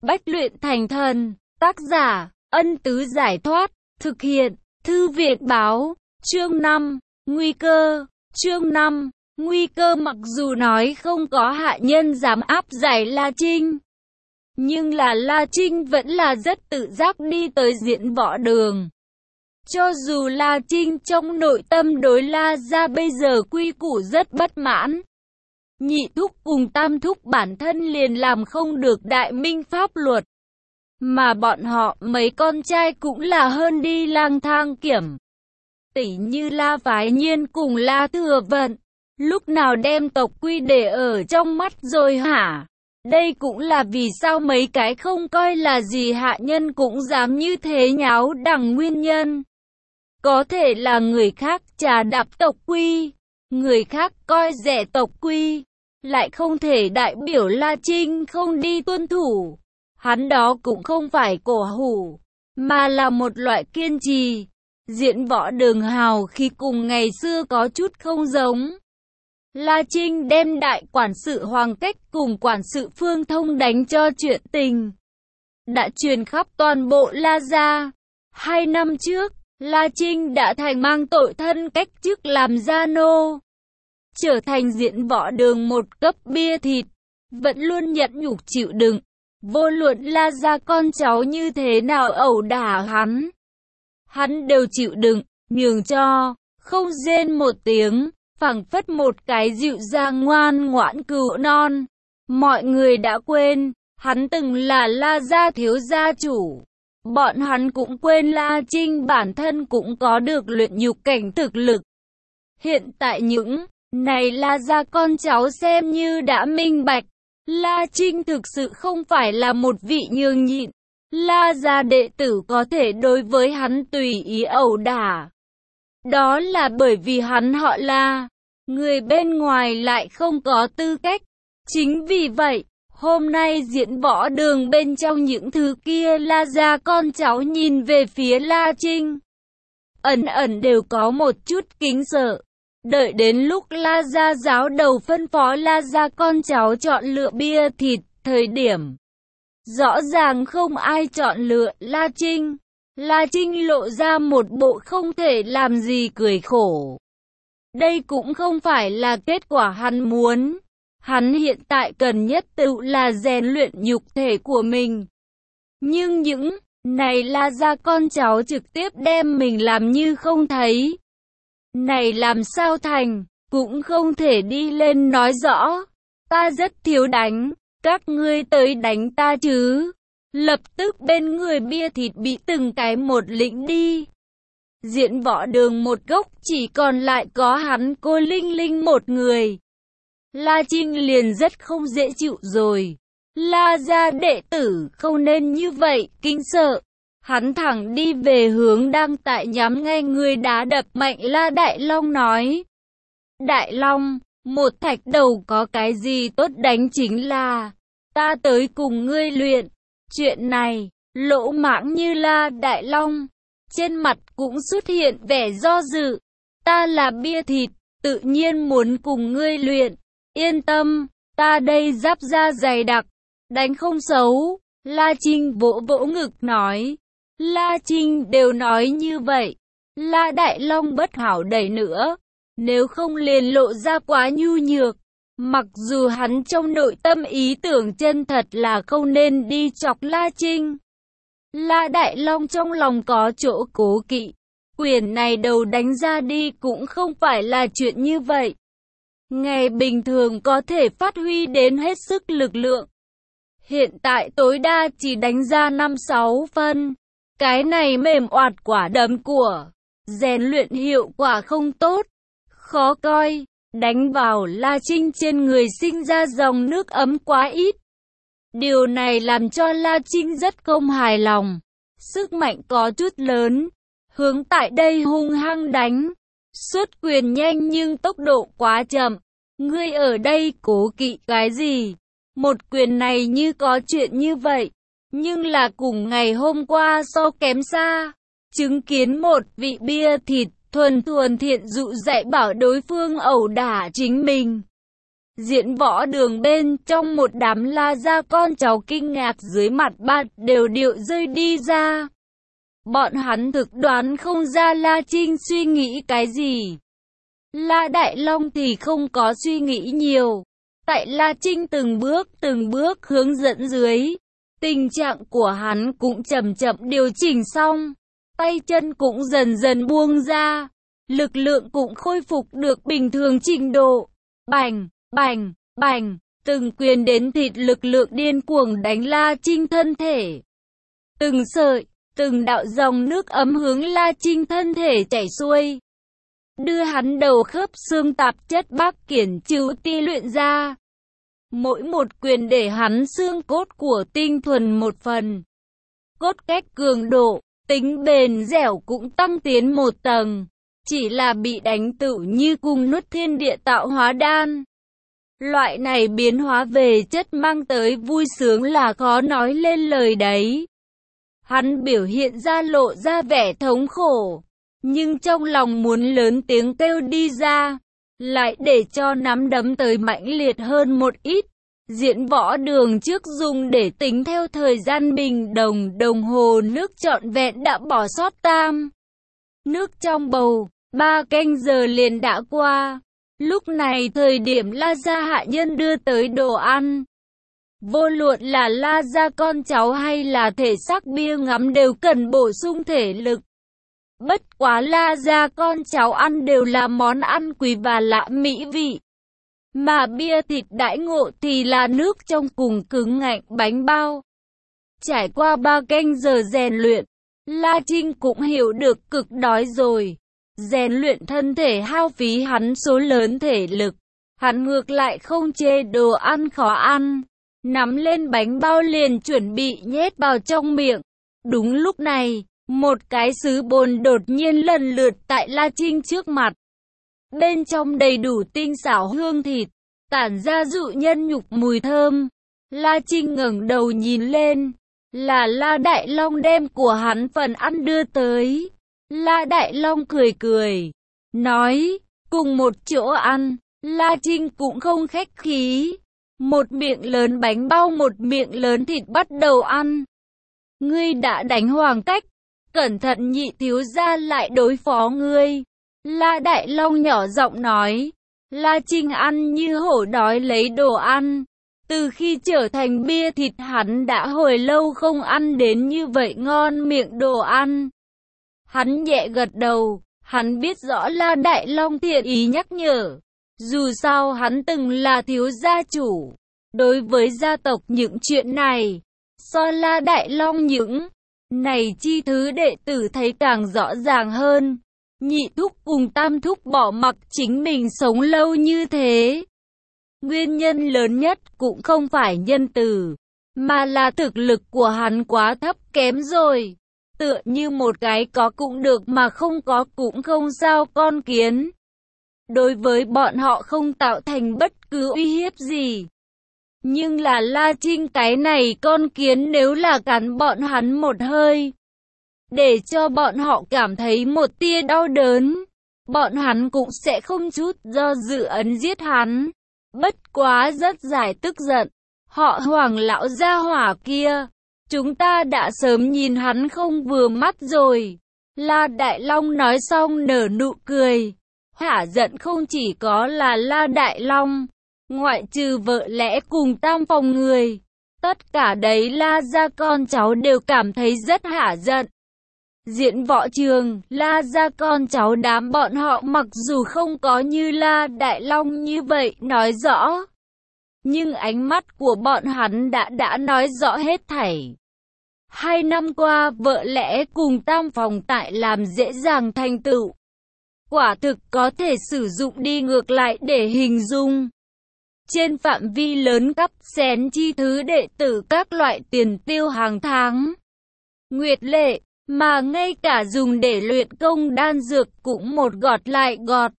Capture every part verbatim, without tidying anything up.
Bách luyện thành thần. Tác giả, Ân Tứ Giải Thoát. Thực hiện, Thư viện Báo. Chương năm. Nguy cơ. Chương năm. Nguy cơ. Mặc dù nói không có hạ nhân dám áp giải La Trinh, nhưng là La Trinh vẫn là rất tự giác đi tới diễn võ đường. Cho dù La Trinh trong nội tâm đối La gia bây giờ quy củ rất bất mãn, nhị thúc cùng tam thúc bản thân liền làm không được đại minh pháp luật, mà bọn họ mấy con trai cũng là hơn đi lang thang kiểm. Tỉ như La Phái Nhiên cùng La Thừa Vận, lúc nào đem tộc quy để ở trong mắt rồi hả? Đây cũng là vì sao mấy cái không coi là gì hạ nhân cũng dám như thế nháo đằng nguyên nhân. Có thể là người khác trà đạp tộc quy, người khác coi rẻ tộc quy, lại không thể đại biểu La Trinh không đi tuân thủ. Hắn đó cũng không phải cổ hủ, mà là một loại kiên trì. Diễn võ đường hào khi cùng ngày xưa có chút không giống. La Trinh đem đại quản sự Hoàng Cách cùng quản sự Phương Thông đánh cho chuyện tình đã truyền khắp toàn bộ La gia. Hai năm trước, La Trinh đã thành mang tội thân cách chức làm gia nô, trở thành diễn võ đường một cấp bia thịt, vẫn luôn nhẫn nhục chịu đựng. Vô luận La gia con cháu như thế nào ẩu đả hắn, hắn đều chịu đựng, nhường cho, không rên một tiếng, phảng phất một cái dịu dàng ngoan ngoãn cừu non. Mọi người đã quên, hắn từng là La gia thiếu gia chủ. Bọn hắn cũng quên La Trinh bản thân cũng có được luyện nhục cảnh thực lực. Hiện tại những này La gia con cháu xem như đã minh bạch, La Trinh thực sự không phải là một vị nhường nhịn. La gia đệ tử có thể đối với hắn tùy ý ẩu đả, đó là bởi vì hắn họ La, người bên ngoài lại không có tư cách. Chính vì vậy, hôm nay diễn võ đường bên trong những thứ kia La gia con cháu nhìn về phía La Trinh, ẩn ẩn đều có một chút kính sợ. Đợi đến lúc La gia giáo đầu phân phó La gia con cháu chọn lựa bia thịt, thời điểm rõ ràng không ai chọn lựa La Trinh. La Trinh lộ ra một bộ không thể làm gì cười khổ. Đây cũng không phải là kết quả hắn muốn. Hắn hiện tại cần nhất tự là rèn luyện nhục thể của mình. Nhưng những này La gia con cháu trực tiếp đem mình làm như không thấy. Này làm sao thành, cũng không thể đi lên nói rõ. Ta rất thiếu đánh, các ngươi tới đánh ta chứ. Lập tức bên người bia thịt bị từng cái một lĩnh đi. Diễn võ đường một góc chỉ còn lại có hắn cô Linh Linh một người. La Trinh liền rất không dễ chịu rồi. La gia đệ tử không nên như vậy, kinh sợ. Hắn thẳng đi về hướng đang tại nhắm ngay người đá đập mạnh La Đại Long nói. Đại Long, một thạch đầu có cái gì tốt đánh chính là ta tới cùng ngươi luyện. Chuyện này, lỗ mãng như La Đại Long, trên mặt cũng xuất hiện vẻ do dự. Ta là bia thịt, tự nhiên muốn cùng ngươi luyện. Yên tâm, ta đây giáp da dày đặc, đánh không xấu. La Trinh vỗ vỗ ngực nói. La Trinh đều nói như vậy, La Đại Long bất hảo đẩy nữa, nếu không liền lộ ra quá nhu nhược. Mặc dù hắn trong nội tâm ý tưởng chân thật là không nên đi chọc La Trinh, La Đại Long trong lòng có chỗ cố kỵ. Quyền này đầu đánh ra đi cũng không phải là chuyện như vậy. Ngày bình thường có thể phát huy đến hết sức lực lượng, hiện tại tối đa chỉ đánh ra năm sáu phân. Cái này mềm oạt quả đấm của rèn luyện hiệu quả không tốt, khó coi. Đánh vào La Trinh trên người sinh ra dòng nước ấm quá ít. Điều này làm cho La Trinh rất không hài lòng. Sức mạnh có chút lớn, hướng tại đây hung hăng đánh. Xuất quyền nhanh nhưng tốc độ quá chậm. Ngươi ở đây cố kỵ cái gì? Một quyền này như có chuyện như vậy, nhưng là cùng ngày hôm qua so kém xa. Chứng kiến một vị bia thịt thuần thuần thiện dụ dạy bảo đối phương ẩu đả chính mình. Diễn Võ Đường bên trong một đám La gia con cháu kinh ngạc dưới mặt bạt đều điệu rơi đi ra. Bọn hắn thực đoán không ra La Trinh suy nghĩ cái gì. La Đại Long thì không có suy nghĩ nhiều. Tại La Trinh từng bước từng bước hướng dẫn dưới, tình trạng của hắn cũng chậm chậm điều chỉnh xong. Tay chân cũng dần dần buông ra. Lực lượng cũng khôi phục được bình thường trình độ. Bành, bành, bành, từng quyền đến thịt lực lượng điên cuồng đánh La Trinh thân thể. Từng sợi, từng đạo dòng nước ấm hướng La Trinh thân thể chảy xuôi. Đưa hắn đầu khớp xương tạp chất Bắc Kiển Trừ Ti luyện ra. Mỗi một quyền để hắn xương cốt của tinh thuần một phần. Cốt cách cường độ, tính bền dẻo cũng tăng tiến một tầng. Chỉ là bị đánh tựu như cùng nuốt thiên địa tạo hóa đan. Loại này biến hóa về chất mang tới vui sướng là khó nói lên lời đấy. Hắn biểu hiện ra lộ ra vẻ thống khổ, nhưng trong lòng muốn lớn tiếng kêu đi ra, lại để cho nắm đấm tới mãnh liệt hơn một ít. Diễn Võ Đường trước dùng để tính theo thời gian bình đồng đồng hồ nước trọn vẹn đã bỏ sót tam. Nước trong bầu, ba canh giờ liền đã qua. Lúc này thời điểm La gia hạ nhân đưa tới đồ ăn. Vô luận là La gia con cháu hay là thể xác bia ngắm đều cần bổ sung thể lực. Bất quá La gia con cháu ăn đều là món ăn quý và lạ mỹ vị. Mà bia thịt đãi ngộ thì là nước trong cùng cứng ngạnh bánh bao. Trải qua ba canh giờ rèn luyện, La Trinh cũng hiểu được cực đói rồi. Rèn luyện thân thể hao phí hắn số lớn thể lực. Hắn ngược lại không chê đồ ăn khó ăn. Nắm lên bánh bao liền chuẩn bị nhét vào trong miệng. Đúng lúc này, một cái sứ bồn đột nhiên lần lượt tại La Trinh trước mặt. Bên trong đầy đủ tinh xảo hương thịt, tản ra dụ nhân nhục mùi thơm. La Trinh ngẩng đầu nhìn lên, là La Đại Long đem của hắn phần ăn đưa tới. La Đại Long cười cười, nói, cùng một chỗ ăn. La Trinh cũng không khách khí. Một miệng lớn bánh bao một miệng lớn thịt bắt đầu ăn. Ngươi đã đánh Hoàng Cách, cẩn thận nhị thiếu gia lại đối phó ngươi. La Đại Long nhỏ giọng nói. La Trinh ăn như hổ đói lấy đồ ăn. Từ khi trở thành bia thịt hắn đã hồi lâu không ăn đến như vậy ngon miệng đồ ăn. Hắn nhẹ gật đầu, hắn biết rõ La Đại Long thiện ý nhắc nhở. Dù sao hắn từng là thiếu gia chủ. Đối với gia tộc những chuyện này, so La Đại Long những này chi thứ đệ tử thấy càng rõ ràng hơn. Nhị thúc cùng tam thúc bỏ mặc chính mình sống lâu như thế. Nguyên nhân lớn nhất cũng không phải nhân từ, mà là thực lực của hắn quá thấp kém rồi. Tựa như một cái có cũng được mà không có cũng không sao con kiến. Đối với bọn họ không tạo thành bất cứ uy hiếp gì. Nhưng là La Trinh cái này con kiến nếu là cắn bọn hắn một hơi, để cho bọn họ cảm thấy một tia đau đớn, bọn hắn cũng sẽ không chút do dự ấn giết hắn. Bất quá rất giải tức giận, họ Hoàng lão gia hỏa kia, chúng ta đã sớm nhìn hắn không vừa mắt rồi. La Đại Long nói xong nở nụ cười. Hả giận không chỉ có là La Đại Long, ngoại trừ vợ lẽ cùng tam phòng người, tất cả đấy La gia con cháu đều cảm thấy rất hả giận. Diễn Võ Trường, La gia con cháu đám bọn họ mặc dù không có như La Đại Long như vậy nói rõ, nhưng ánh mắt của bọn hắn đã đã nói rõ hết thảy. Hai năm qua vợ lẽ cùng tam phòng tại làm dễ dàng thành tựu. Quả thực có thể sử dụng đi ngược lại để hình dung. Trên phạm vi lớn cắp xén chi thứ đệ tử các loại tiền tiêu hàng tháng. Nguyệt lệ, mà ngay cả dùng để luyện công đan dược cũng một gọt lại gọt.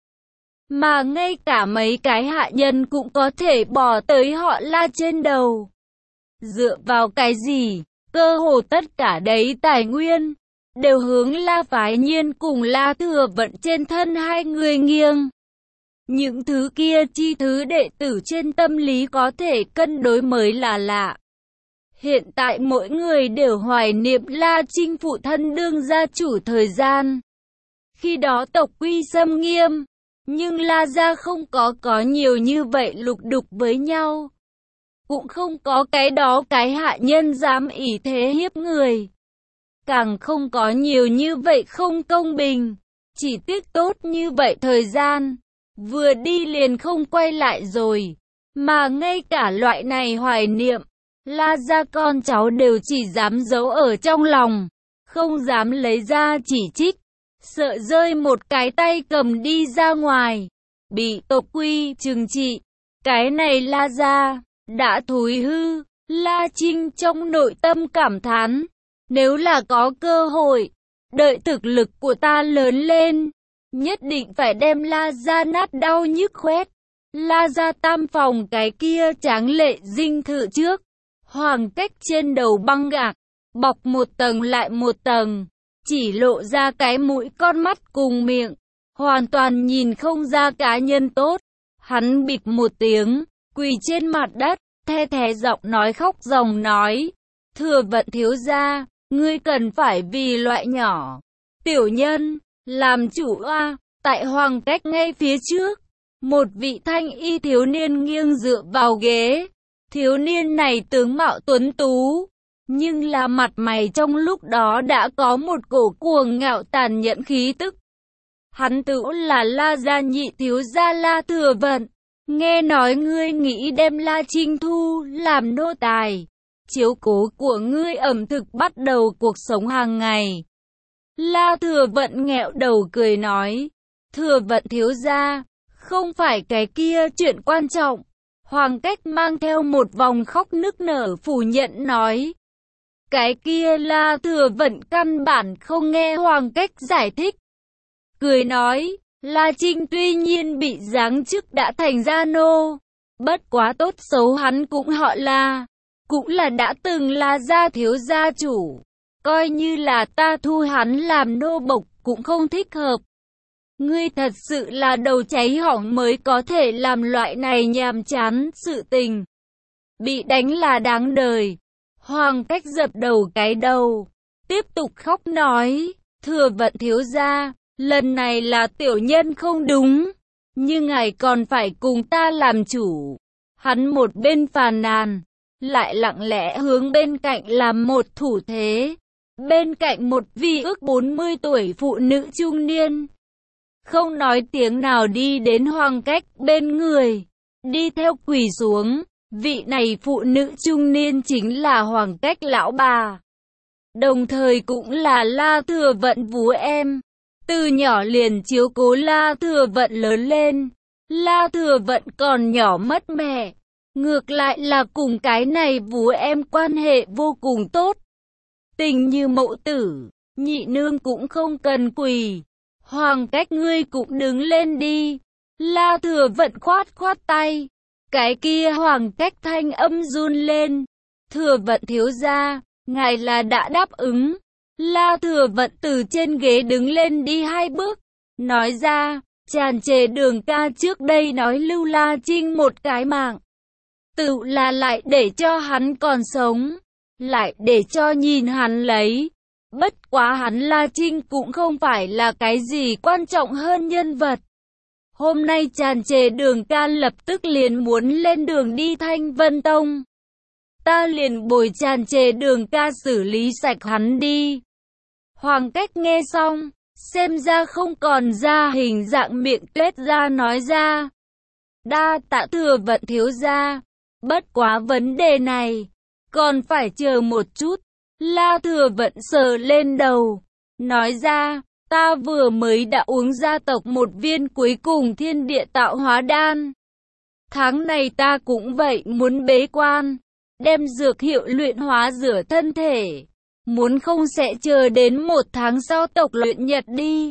Mà ngay cả mấy cái hạ nhân cũng có thể bỏ tới họ La trên đầu. Dựa vào cái gì, cơ hồ tất cả đấy tài nguyên đều hướng La Phái Nhiên cùng La Thừa Vận trên thân hai người nghiêng. Những thứ kia chi thứ đệ tử trên tâm lý có thể cân đối mới là lạ. Hiện tại mỗi người đều hoài niệm La Trinh phụ thân đương gia chủ thời gian. Khi đó tộc quy xâm nghiêm, nhưng La gia không có có nhiều như vậy lục đục với nhau. Cũng không có cái đó cái hạ nhân dám ỷ thế hiếp người. Càng không có nhiều như vậy không công bình. Chỉ tiếc tốt như vậy thời gian, vừa đi liền không quay lại rồi. Mà ngay cả loại này hoài niệm, La gia con cháu đều chỉ dám giấu ở trong lòng, không dám lấy ra chỉ trích, sợ rơi một cái tay cầm đi ra ngoài, bị tộc quy trừng trị. Cái này La gia đã thối hư. La Trinh trong nội tâm cảm thán, nếu là có cơ hội, đợi thực lực của ta lớn lên, nhất định phải đem La gia nát đau nhức khoét. La gia tam phòng cái kia tráng lệ dinh thự trước, Hoàng Cách trên đầu băng gạc, bọc một tầng lại một tầng, chỉ lộ ra cái mũi con mắt cùng miệng, hoàn toàn nhìn không ra cá nhân tốt. Hắn bịp một tiếng, quỳ trên mặt đất, the thé giọng nói khóc ròng nói, Thừa Vận thiếu gia, ngươi cần phải vì loại nhỏ, tiểu nhân, làm chủ a. Tại Hoàng Cách ngay phía trước, một vị thanh y thiếu niên nghiêng dựa vào ghế. Thiếu niên này tướng mạo tuấn tú, nhưng là mặt mày trong lúc đó đã có một cổ cuồng ngạo tàn nhẫn khí tức. Hắn tự là La gia nhị thiếu gia La Thừa Vận. Nghe nói ngươi nghĩ đem La Trinh thu làm nô tài, chiếu cố của ngươi ẩm thực bắt đầu cuộc sống hàng ngày. La Thừa Vận nghẹo đầu cười nói, Thừa Vận thiếu gia, không phải cái kia chuyện quan trọng. Hoàng Cách mang theo một vòng khóc nức nở phủ nhận nói. Cái kia La Thừa Vận căn bản không nghe Hoàng Cách giải thích. Cười nói, La Trinh tuy nhiên bị giáng chức đã thành gia nô, bất quá tốt xấu hắn cũng họ La, cũng là đã từng là gia thiếu gia chủ. Coi như là ta thu hắn làm nô bộc cũng không thích hợp. Ngươi thật sự là đầu cháy hỏng mới có thể làm loại này nhàm chán sự tình. Bị đánh là đáng đời. Hoàng Cách dập đầu cái đầu, tiếp tục khóc nói, Thừa Vận thiếu gia, lần này là tiểu nhân không đúng, nhưng ngài còn phải cùng ta làm chủ. Hắn một bên phàn nàn, lại lặng lẽ hướng bên cạnh làm một thủ thế. Bên cạnh một vị ước bốn mươi tuổi phụ nữ trung niên, không nói tiếng nào đi đến Hoàng Cách bên người, đi theo quỳ xuống. Vị này phụ nữ trung niên chính là Hoàng Cách lão bà, đồng thời cũng là La Thừa Vận vú em. Từ nhỏ liền chiếu cố La Thừa Vận lớn lên. La Thừa Vận còn nhỏ mất mẹ, ngược lại là cùng cái này vú em quan hệ vô cùng tốt, tình như mẫu tử. Nhị nương cũng không cần quỳ, Hoàng Cách ngươi cũng đứng lên đi. La Thừa Vận khoát khoát tay. Cái kia Hoàng Cách thanh âm run lên. Thừa Vận thiếu gia, ngài là đã đáp ứng. La Thừa Vận từ trên ghế đứng lên đi hai bước, nói ra, tràn trề Đường ca trước đây nói lưu La Trinh một cái mạng, tự là lại để cho hắn còn sống, lại để cho nhìn hắn lấy. Bất quá hắn La Trinh cũng không phải là cái gì quan trọng hơn nhân vật. Hôm nay tràn trề Đường ca lập tức liền muốn lên đường đi Thanh Vân Tông. Ta liền bồi tràn trề Đường ca xử lý sạch hắn đi. Hoàng Cách nghe xong, xem ra không còn ra hình dạng miệng tuét ra nói ra. Đa tạ Thừa Vận thiếu gia, bất quá vấn đề này, còn phải chờ một chút. La Thừa Vận sờ lên đầu, nói ra, ta vừa mới đã uống gia tộc một viên cuối cùng thiên địa tạo hóa đan. Tháng này ta cũng vậy muốn bế quan, đem dược hiệu luyện hóa rửa thân thể. Muốn không sẽ chờ đến một tháng sau tộc luyện nhật đi.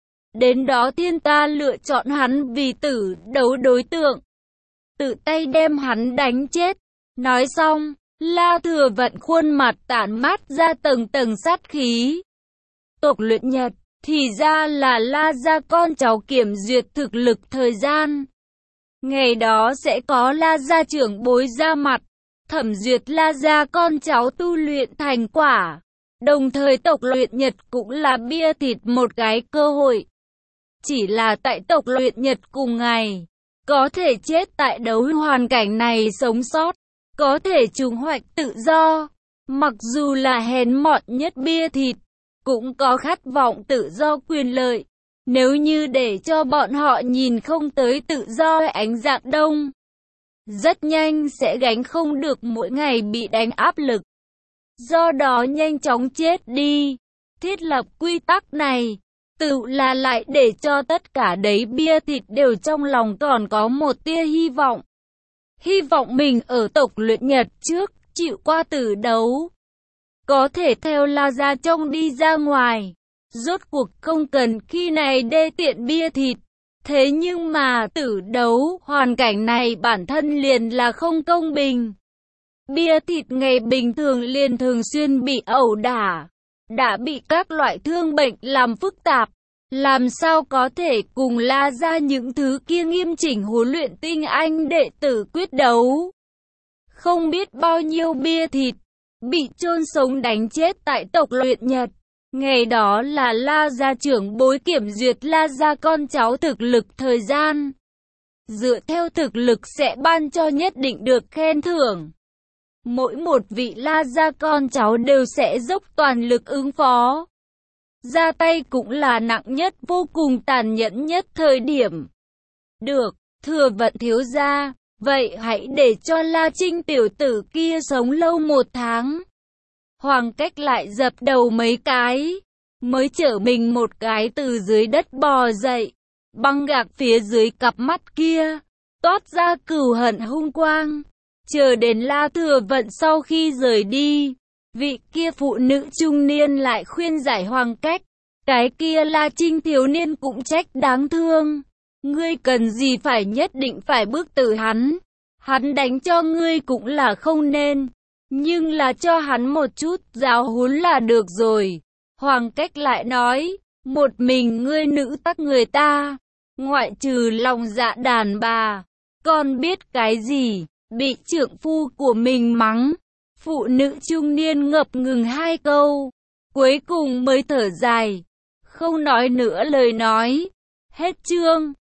Đến đó thiên ta lựa chọn hắn vì tử đấu đối tượng, tự tay đem hắn đánh chết. Nói xong, La Thừa Vận khuôn mặt tản mát ra tầng tầng sát khí. Tộc luyện nhật, Thì ra là La Gia con cháu kiểm duyệt thực lực thời gian. Ngày đó sẽ có La Gia trưởng bối ra mặt, thẩm duyệt La Gia con cháu tu luyện thành quả. Đồng thời tộc luyện Nhật cũng là bia thịt một cái cơ hội. Chỉ là tại tộc luyện Nhật cùng ngày, có thể chết tại đấu hoàn cảnh này sống sót, có thể trùng hoạch tự do. Mặc dù là hèn mọn nhất bia thịt, cũng có khát vọng tự do quyền lợi. Nếu như để cho bọn họ nhìn không tới tự do ánh dạng đông, rất nhanh sẽ gánh không được mỗi ngày bị đánh áp lực. Do đó nhanh chóng chết đi. Thiết lập quy tắc này, tự là lại để cho tất cả đấy bia thịt đều trong lòng còn có một tia hy vọng. Hy vọng mình ở tộc luyện Nhật trước, chịu qua tử đấu. Có thể theo La Gia Trông đi ra ngoài. Rốt cuộc không cần khi này đê tiện bia thịt. Thế nhưng mà tử đấu, hoàn cảnh này bản thân liền là không công bình. Bia thịt ngày bình thường liền thường xuyên bị ẩu đả, đã bị các loại thương bệnh làm phức tạp. Làm sao có thể cùng La Gia những thứ kia nghiêm chỉnh huấn luyện tinh anh đệ tử quyết đấu. Không biết bao nhiêu bia thịt bị chôn sống đánh chết tại tộc luyện Nhật. Ngày đó là La Gia trưởng bối kiểm duyệt La Gia con cháu thực lực thời gian. Dựa theo thực lực sẽ ban cho nhất định được khen thưởng. Mỗi một vị La Gia con cháu đều sẽ dốc toàn lực ứng phó. Ra tay cũng là nặng nhất, vô cùng tàn nhẫn nhất thời điểm. Được, Thừa Vận thiếu gia, vậy hãy để cho La Trinh tiểu tử kia sống lâu một tháng. Hoàng Cách lại dập đầu mấy cái, mới chở mình một cái từ dưới đất bò dậy. Băng gạc phía dưới cặp mắt kia, toát ra cừu hận hung quang. Chờ đến La Thừa Vận sau khi rời đi, vị kia phụ nữ trung niên lại khuyên giải Hoàng Cách. Cái kia La Trinh thiếu niên cũng trách đáng thương. Ngươi cần gì phải nhất định phải bước từ hắn. Hắn đánh cho ngươi cũng là không nên. Nhưng là cho hắn một chút giáo huấn là được rồi. Hoàng Cách lại nói, một mình ngươi nữ tắc người ta, ngoại trừ lòng dạ đàn bà, con biết cái gì, bị trượng phu của mình mắng. Phụ nữ trung niên ngập ngừng hai câu, cuối cùng mới thở dài, không nói nữa lời nói. Hết chương.